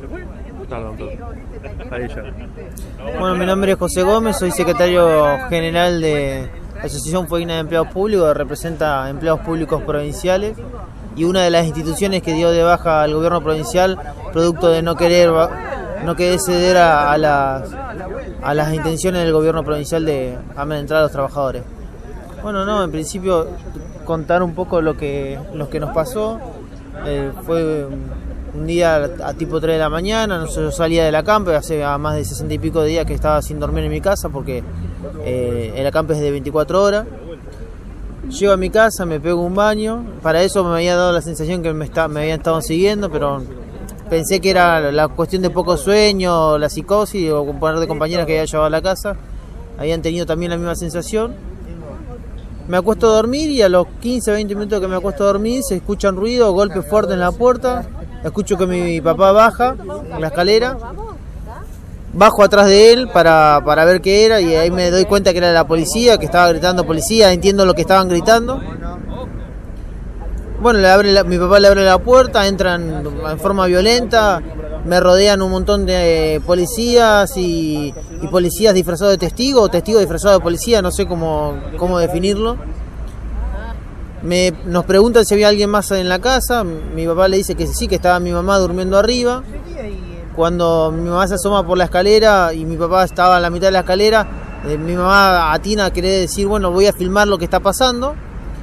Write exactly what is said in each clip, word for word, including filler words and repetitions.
Perdón, perdón. Ahí ya. Bueno, mi nombre es José Gómez, soy secretario general de la Asociación Fueguina de Empleados Públicos, que representa empleados públicos provinciales, y una de las instituciones que dio de baja al gobierno provincial, producto de no querer no querer ceder a, a, las, a las intenciones del gobierno provincial de amedrentar a los trabajadores. Bueno, no, en principio contar un poco lo que, lo que nos pasó. Eh, fue un día a tipo tres de la mañana, yo salía del acampe, hace más de sesenta y pico de días que estaba sin dormir en mi casa porque eh, el acampe es de veinticuatro horas. Llego a mi casa, me pego un baño, para eso me había dado la sensación que me, está, me habían estado siguiendo, pero pensé que era la cuestión de poco sueño, la psicosis o un par de compañeras que había llevado a la casa, habían tenido también la misma sensación. Me acuesto a dormir y a los quince a veinte minutos que me acuesto a dormir se escuchan ruidos, golpes fuertes en la puerta. Escucho que mi papá baja en la escalera. Bajo atrás de él para, para ver qué era y ahí me doy cuenta que era la policía, que estaba gritando policía, entiendo lo que estaban gritando. Bueno, le abre la, mi papá le abre la puerta, entran en forma violenta, me rodean un montón de policías y, y policías disfrazados de testigos, o testigos disfrazados de policía, no sé cómo, cómo definirlo. Me, nos preguntan si había alguien más en la casa, mi papá le dice que sí, que estaba mi mamá durmiendo arriba. Cuando mi mamá se asoma por la escalera y mi papá estaba en la mitad de la escalera, eh, mi mamá atina a querer decir, bueno, voy a filmar lo que está pasando.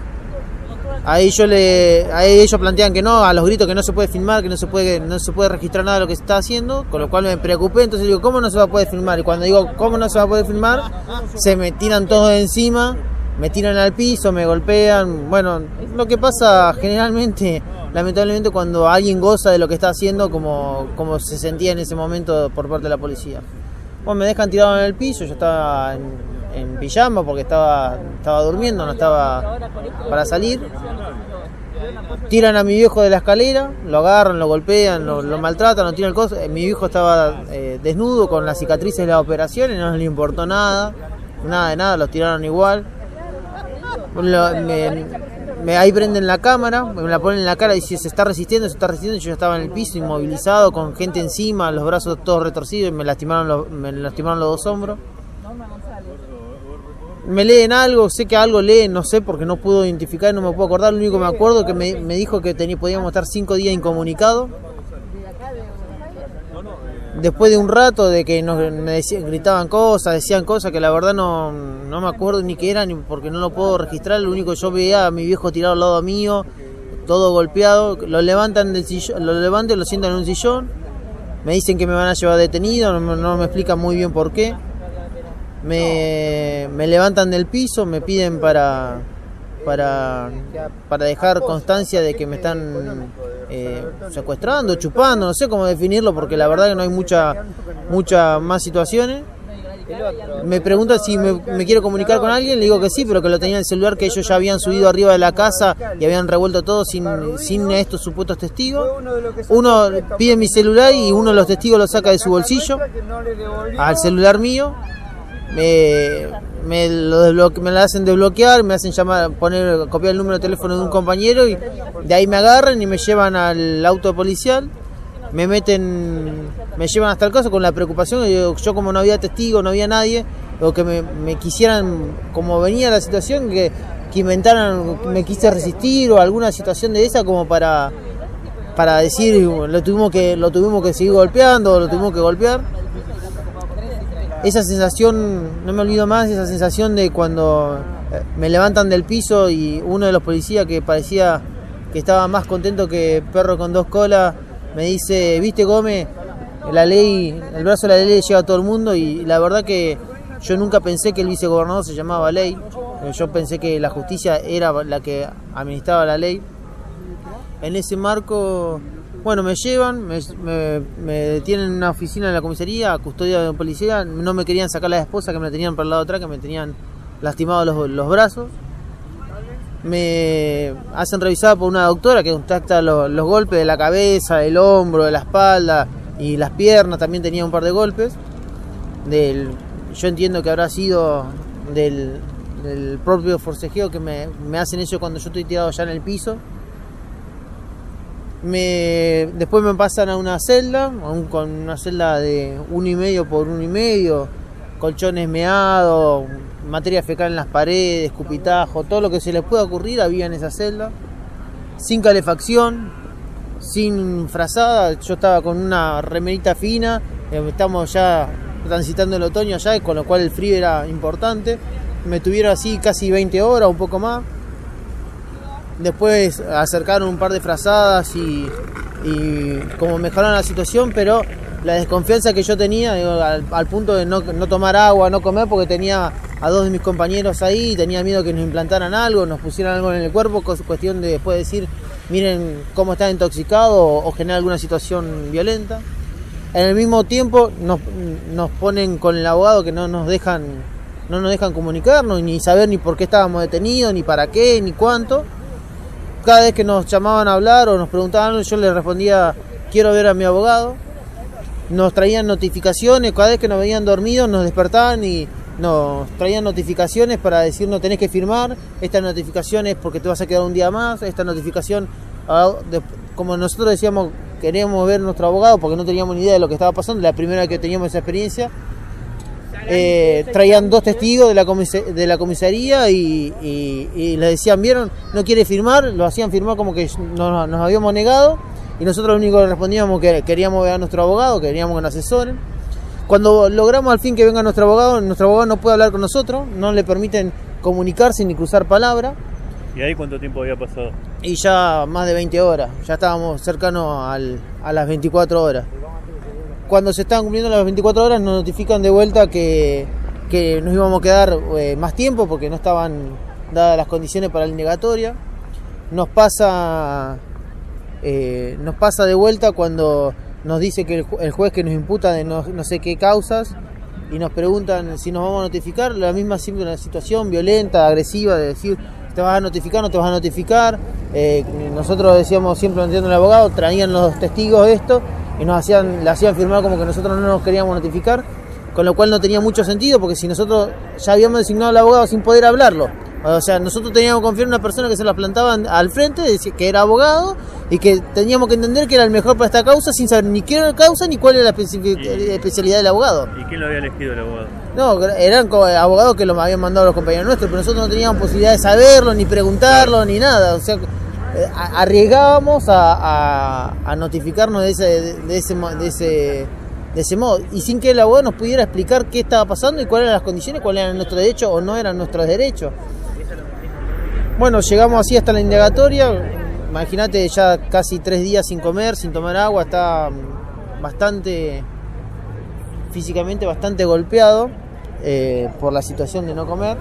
Ahí yo le, ahí ellos plantean que no, a los gritos que no se puede filmar, que no se puede, no se puede registrar nada de lo que se está haciendo, con lo cual me preocupé, entonces digo, ¿cómo no se va a poder filmar? Y cuando digo, ¿cómo no se va a poder filmar? Se me tiran todos encima, me tiran al piso, me golpean. Bueno, lo que pasa generalmente, lamentablemente, cuando alguien goza de lo que está haciendo, como, como se sentía en ese momento por parte de la policía. Bueno, me dejan tirado en el piso, yo estaba en, en pijama porque estaba, estaba durmiendo, no estaba para salir. Tiran a mi viejo de la escalera, lo agarran, lo golpean, lo, lo maltratan, lo tiran el coso. Mi viejo estaba eh, desnudo con las cicatrices de la operación y no le importó nada, nada de nada, los tiraron igual. Lo, me, me, ahí prenden la cámara, me la ponen en la cara y si se está resistiendo, se está resistiendo. Yo ya estaba en el piso, inmovilizado, con gente encima, los brazos todos retorcidos y me lastimaron los, me lastimaron los dos hombros. Me leen algo, sé que algo leen, no sé, porque no puedo identificar, no me puedo acordar. Lo único que me acuerdo es que me, me dijo que tenía, podíamos estar cinco días incomunicados. Después de un rato de que nos, me decían, gritaban cosas, decían cosas que la verdad no, no me acuerdo ni qué eran, ni porque no lo puedo registrar. Lo único que yo veía a mi viejo tirado al lado mío, todo golpeado. Lo levantan del sillón, lo levantan y lo sientan en un sillón. Me dicen que me van a llevar detenido, no, no me explican muy bien por qué. Me, me levantan del piso, me piden para, para, para dejar constancia de que me están eh, secuestrando, chupando, no sé cómo definirlo, porque la verdad que no hay mucha, mucha más situaciones. Me preguntan si me, me quiero comunicar con alguien, le digo que sí, pero que lo tenía en el celular, que ellos ya habían subido arriba de la casa y habían revuelto todo sin, sin estos supuestos testigos. Uno pide mi celular y uno de los testigos lo saca de su bolsillo al celular mío. Me, me, lo desbloque, me la hacen desbloquear, me hacen llamar, poner, copiar el número de teléfono de un compañero y de ahí me agarran y me llevan al auto policial, me meten, me llevan hasta el caso con la preocupación, yo, yo como no había testigo, no había nadie, o que me, me quisieran, como venía la situación, que, que inventaran, me quise resistir o alguna situación de esa como para, para decir, lo tuvimos que, lo tuvimos que seguir golpeando, lo tuvimos que golpear. Esa sensación, no me olvido más, esa sensación de cuando me levantan del piso y uno de los policías que parecía que estaba más contento que perro con dos colas, me dice, viste Gómez, la ley, el brazo de la ley llega a todo el mundo, y la verdad que yo nunca pensé que el vicegobernador se llamaba ley, yo pensé que la justicia era la que administraba la ley. En ese marco, bueno, me llevan, me, me, me detienen en una oficina de la comisaría, a custodia de policía, no me querían sacar la esposa que me la tenían por el lado de atrás, que me tenían lastimado los, los brazos. Me hacen revisar por una doctora que contacta los, los golpes de la cabeza, del hombro, de la espalda y las piernas, también tenía un par de golpes. Del, yo entiendo que habrá sido del, del propio forcejeo que me, me hacen eso cuando yo estoy tirado ya en el piso. Me, después me pasan a una celda, aún con una celda de uno y medio por uno y medio, colchones meados, materia fecal en las paredes, escupitajo, todo lo que se les pueda ocurrir había en esa celda, sin calefacción, sin frazada. Yo estaba con una remerita fina, estamos ya transitando el otoño allá, con lo cual el frío era importante. Me tuvieron así casi veinte horas, un poco más. Después acercaron un par de frazadas y, y como mejoraron la situación, pero la desconfianza que yo tenía, digo, al, al punto de no, no tomar agua, no comer, porque tenía a dos de mis compañeros ahí, tenía miedo que nos implantaran algo, nos pusieran algo en el cuerpo, cuestión de después decir, miren cómo está intoxicado o, o generar alguna situación violenta. En el mismo tiempo nos, nos ponen con el abogado que no nos dejan, no nos dejan comunicarnos, ni saber ni por qué estábamos detenidos, ni para qué, ni cuánto. Cada vez que nos llamaban a hablar o nos preguntaban, yo les respondía, quiero ver a mi abogado. Nos traían notificaciones, cada vez que nos veían dormidos nos despertaban y nos traían notificaciones para decirnos, tenés que firmar, esta notificación es porque te vas a quedar un día más, esta notificación, como nosotros decíamos, queríamos ver a nuestro abogado porque no teníamos ni idea de lo que estaba pasando, la primera vez que teníamos esa experiencia. Eh, traían dos testigos de la, comis- de la comisaría y, y, y les decían, vieron, no quiere firmar, lo hacían firmar como que nos, nos habíamos negado, y nosotros lo único que respondíamos que queríamos ver a nuestro abogado, queríamos que nos asesoren. Cuando logramos al fin que venga nuestro abogado, nuestro abogado no puede hablar con nosotros, no le permiten comunicarse ni cruzar palabra. ¿Y ahí cuánto tiempo había pasado? Y ya más de veinte horas, ya estábamos cercanos al, a las veinticuatro horas. Cuando se estaban cumpliendo las veinticuatro horas nos notifican de vuelta que, que nos íbamos a quedar eh, más tiempo porque no estaban dadas las condiciones para la indagatoria. Nos pasa, eh, nos pasa de vuelta cuando nos dice que el, ju- el juez que nos imputa de no, no sé qué causas y nos preguntan si nos vamos a notificar. La misma siempre una situación violenta, agresiva, de decir, ¿te vas a notificar o no te vas a notificar? Eh, nosotros decíamos, siempre lo entiendo el abogado, traían los testigos de esto y nos hacían, le hacían firmar como que nosotros no nos queríamos notificar, con lo cual no tenía mucho sentido, porque si nosotros ya habíamos designado al abogado sin poder hablarlo, o sea, nosotros teníamos que confiar en una persona que se la plantaba al frente, que era abogado, y que teníamos que entender que era el mejor para esta causa, sin saber ni qué era la causa ni cuál era la especific- ¿Y, especialidad del abogado. ¿Y quién lo había elegido el abogado? No, eran abogados que los habían mandado los compañeros nuestros, pero nosotros no teníamos posibilidad de saberlo, ni preguntarlo, claro, ni nada, o sea, arriesgábamos a, a, a notificarnos de ese, de, ese, de, ese, de ese modo, y sin que el abogado nos pudiera explicar qué estaba pasando y cuáles eran las condiciones, cuáles eran nuestros derechos o no eran nuestros derechos. Bueno, llegamos así hasta la indagatoria. Imagínate, ya casi tres días sin comer, sin tomar agua, está bastante, físicamente bastante golpeado eh, por la situación de no comer.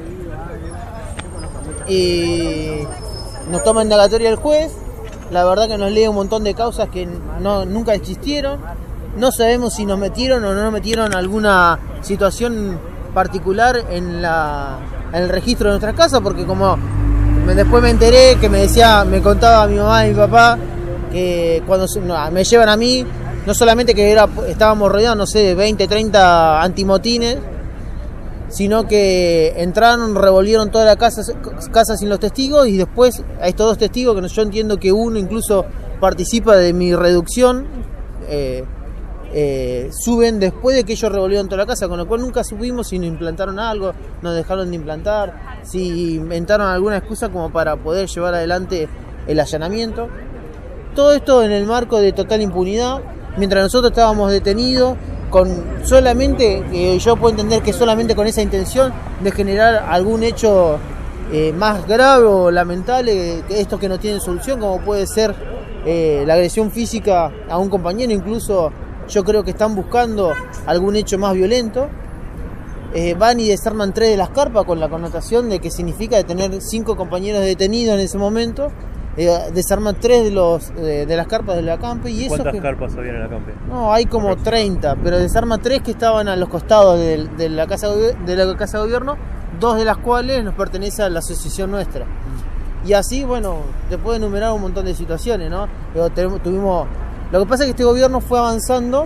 Y nos toma indagatoria el juez, la verdad que nos lee un montón de causas que no, nunca existieron, no sabemos si nos metieron o no nos metieron alguna situación particular en, la, en el registro de nuestras casas, porque como me, después me enteré que me decía, me contaba mi mamá y mi papá que cuando no, me llevan a mí, no solamente que era, estábamos rodeados, no sé, de veinte, treinta antimotines, sino que entraron, revolvieron toda la casa, casa sin los testigos, y después a estos dos testigos, que yo entiendo que uno incluso participa de mi reducción, eh, eh, suben después de que ellos revolvieron toda la casa, con lo cual nunca supimos si nos implantaron algo, nos dejaron de implantar, si inventaron alguna excusa como para poder llevar adelante el allanamiento. Todo esto en el marco de total impunidad, mientras nosotros estábamos detenidos, con solamente, eh, yo puedo entender que solamente con esa intención de generar algún hecho eh, más grave o lamentable, que estos que no tienen solución, como puede ser eh, la agresión física a un compañero. Incluso yo creo que están buscando algún hecho más violento. Eh, van y desarman tres de las carpas, con la connotación de que significa tener cinco compañeros detenidos en ese momento. Eh, desarman tres de los de, de las carpas del acampe. Y ¿Cuántas que, carpas había en el acampe? No, hay como treinta, pero desarma tres que estaban a los costados de, de, la casa, de la casa de gobierno, dos de las cuales nos pertenece a la asociación nuestra. Y así, bueno, te puedo enumerar un montón de situaciones, ¿no? Pero tenemos, tuvimos, lo que pasa es que este gobierno fue avanzando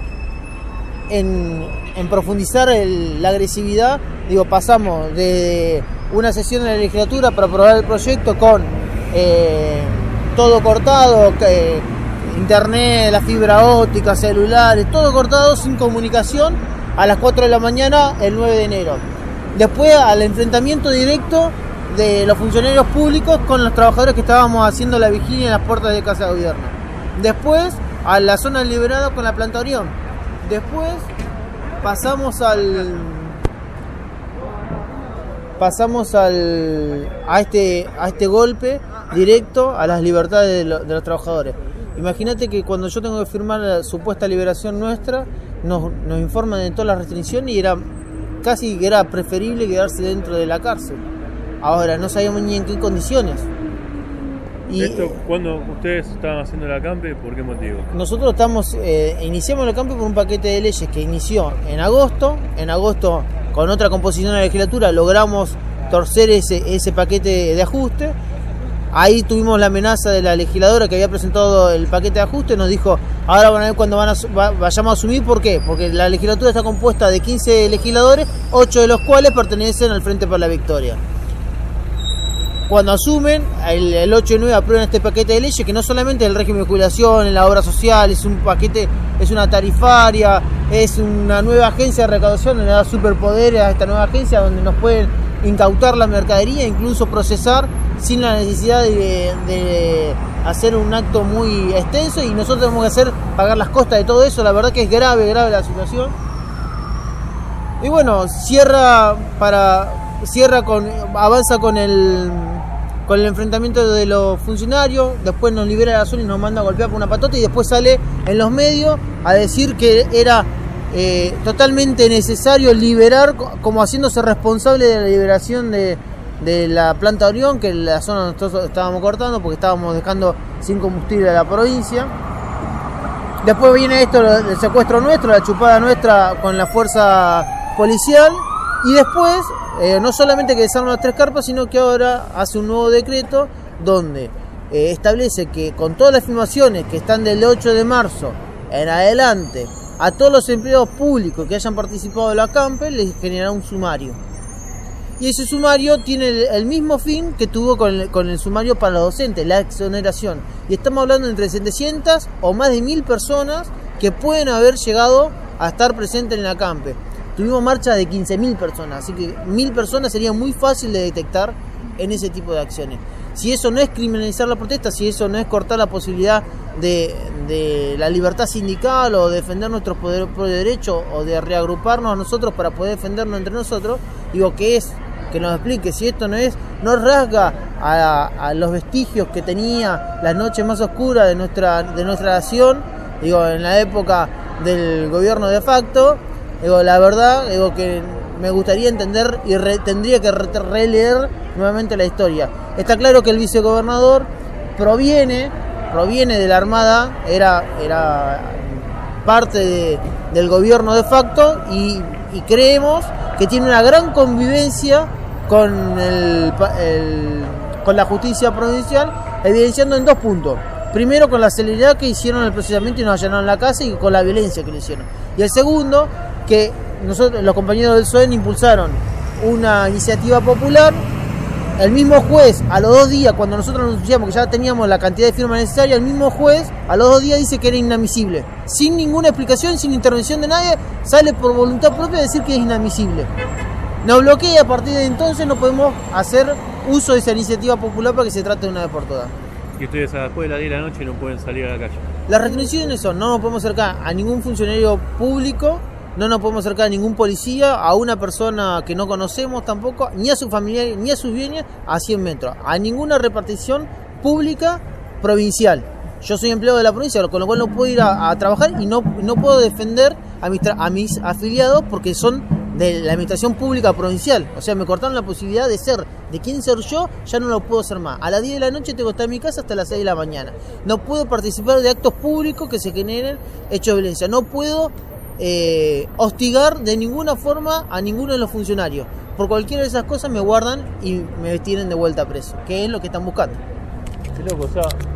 en, en profundizar el, la agresividad. Digo, pasamos de una sesión en la legislatura para aprobar el proyecto con... Eh, todo cortado, eh, internet, la fibra óptica, celulares, todo cortado, sin comunicación, a las cuatro de la mañana el nueve de enero. Después al enfrentamiento directo de los funcionarios públicos con los trabajadores que estábamos haciendo la vigilia en las puertas de Casa de Gobierno. Después a la zona liberada con la planta Orión. Después pasamos al pasamos al a este a este golpe directo a las libertades de, lo, de los trabajadores. Imagínate que cuando yo tengo que firmar la supuesta liberación nuestra, nos, nos informan de todas las restricciones y era casi que era preferible quedarse dentro de la cárcel. Ahora no sabíamos ni en qué condiciones. Y ¿Esto cuando ustedes estaban haciendo la acampe, por qué motivo? Nosotros estamos eh, iniciamos la acampe por un paquete de leyes que inició en agosto. En agosto, con otra composición de la legislatura, logramos torcer ese, ese paquete de ajuste. Ahí tuvimos la amenaza de la legisladora que había presentado el paquete de ajuste. Nos dijo, ahora van a ver cuando van a, va, vayamos a asumir. ¿Por qué? Porque la legislatura está compuesta de quince legisladores, ocho de los cuales pertenecen al Frente para la Victoria. Cuando asumen, el, el ocho y nueve aprueban este paquete de leyes que no solamente es el régimen de jubilación, en la obra social, es un paquete, es una tarifaria, es una nueva agencia de recaudación, le da superpoderes a esta nueva agencia donde nos pueden incautar la mercadería, incluso procesar sin la necesidad de, de hacer un acto muy extenso, y nosotros tenemos que hacer pagar las costas de todo eso. La verdad que es grave, grave la situación. Y bueno, cierra para cierra con avanza con el con el enfrentamiento de los funcionarios, después nos libera la zona y nos manda a golpear por una patota, y después sale en los medios a decir que era eh, totalmente necesario liberar, como haciéndose responsable de la liberación de, de la planta Orión, que en la zona nosotros estábamos cortando porque estábamos dejando sin combustible a la provincia. Después viene esto, el secuestro nuestro, la chupada nuestra con la fuerza policial, y después eh, no solamente que desarma las tres carpas, sino que ahora hace un nuevo decreto donde eh, establece que con todas las filmaciones que están del ocho de marzo en adelante, a todos los empleados públicos que hayan participado de la acampe les generará un sumario. Y ese sumario tiene el, el mismo fin que tuvo con el, con el sumario para los docentes, la exoneración. Y estamos hablando de entre setecientas o más de mil personas que pueden haber llegado a estar presentes en la acampe. Tuvimos marcha de quince mil personas, así que mil personas sería muy fácil de detectar en ese tipo de acciones. Si eso no es criminalizar la protesta, si eso no es cortar la posibilidad de, de la libertad sindical o defender nuestros poderes de derecho o de reagruparnos a nosotros para poder defendernos entre nosotros, digo que es, que nos explique si esto no es, no rasga a, a los vestigios que tenía las noches más oscuras de nuestra, de nuestra nación, digo, en la época del gobierno de facto. Digo, la verdad, digo que me gustaría entender y re, tendría que re, releer nuevamente la historia. Está claro que el vicegobernador proviene, proviene de la Armada, era, era parte de, del gobierno de facto, y, y creemos que tiene una gran convivencia con, el, el, con la justicia provincial, evidenciando en dos puntos. Primero, con la celeridad que hicieron el procesamiento y nos allanaron la casa, y con la violencia que le hicieron. Y el segundo, que nosotros, los compañeros del S O E N, impulsaron una iniciativa popular. El mismo juez, a los dos días, cuando nosotros anunciamos que ya teníamos la cantidad de firmas necesaria, el mismo juez a los dos días dice que era inadmisible. Sin ninguna explicación, sin intervención de nadie, sale por voluntad propia a decir que es inadmisible. Nos bloquea, y a partir de entonces no podemos hacer uso de esa iniciativa popular para que se trate de una vez por todas. Y ustedes después de las diez de la noche no pueden salir a la calle. Las restricciones son: no nos podemos acercar a ningún funcionario público, no nos podemos acercar a ningún policía, a una persona que no conocemos tampoco, ni a su familiar, ni a sus bienes, a cien metros, a ninguna repartición pública provincial. Yo soy empleado de la provincia, con lo cual no puedo ir a, a trabajar, y no, no puedo defender a mis, a mis afiliados porque son de la administración pública provincial. O sea, me cortaron la posibilidad de ser, de quién ser yo, ya no lo puedo ser más. A las diez de la noche tengo que estar en mi casa hasta las seis de la mañana. No puedo participar de actos públicos que se generen hechos de violencia. No puedo eh, hostigar de ninguna forma a ninguno de los funcionarios. Por cualquiera de esas cosas me guardan y me tienen de vuelta preso, que es lo que están buscando. Qué loco, o sea,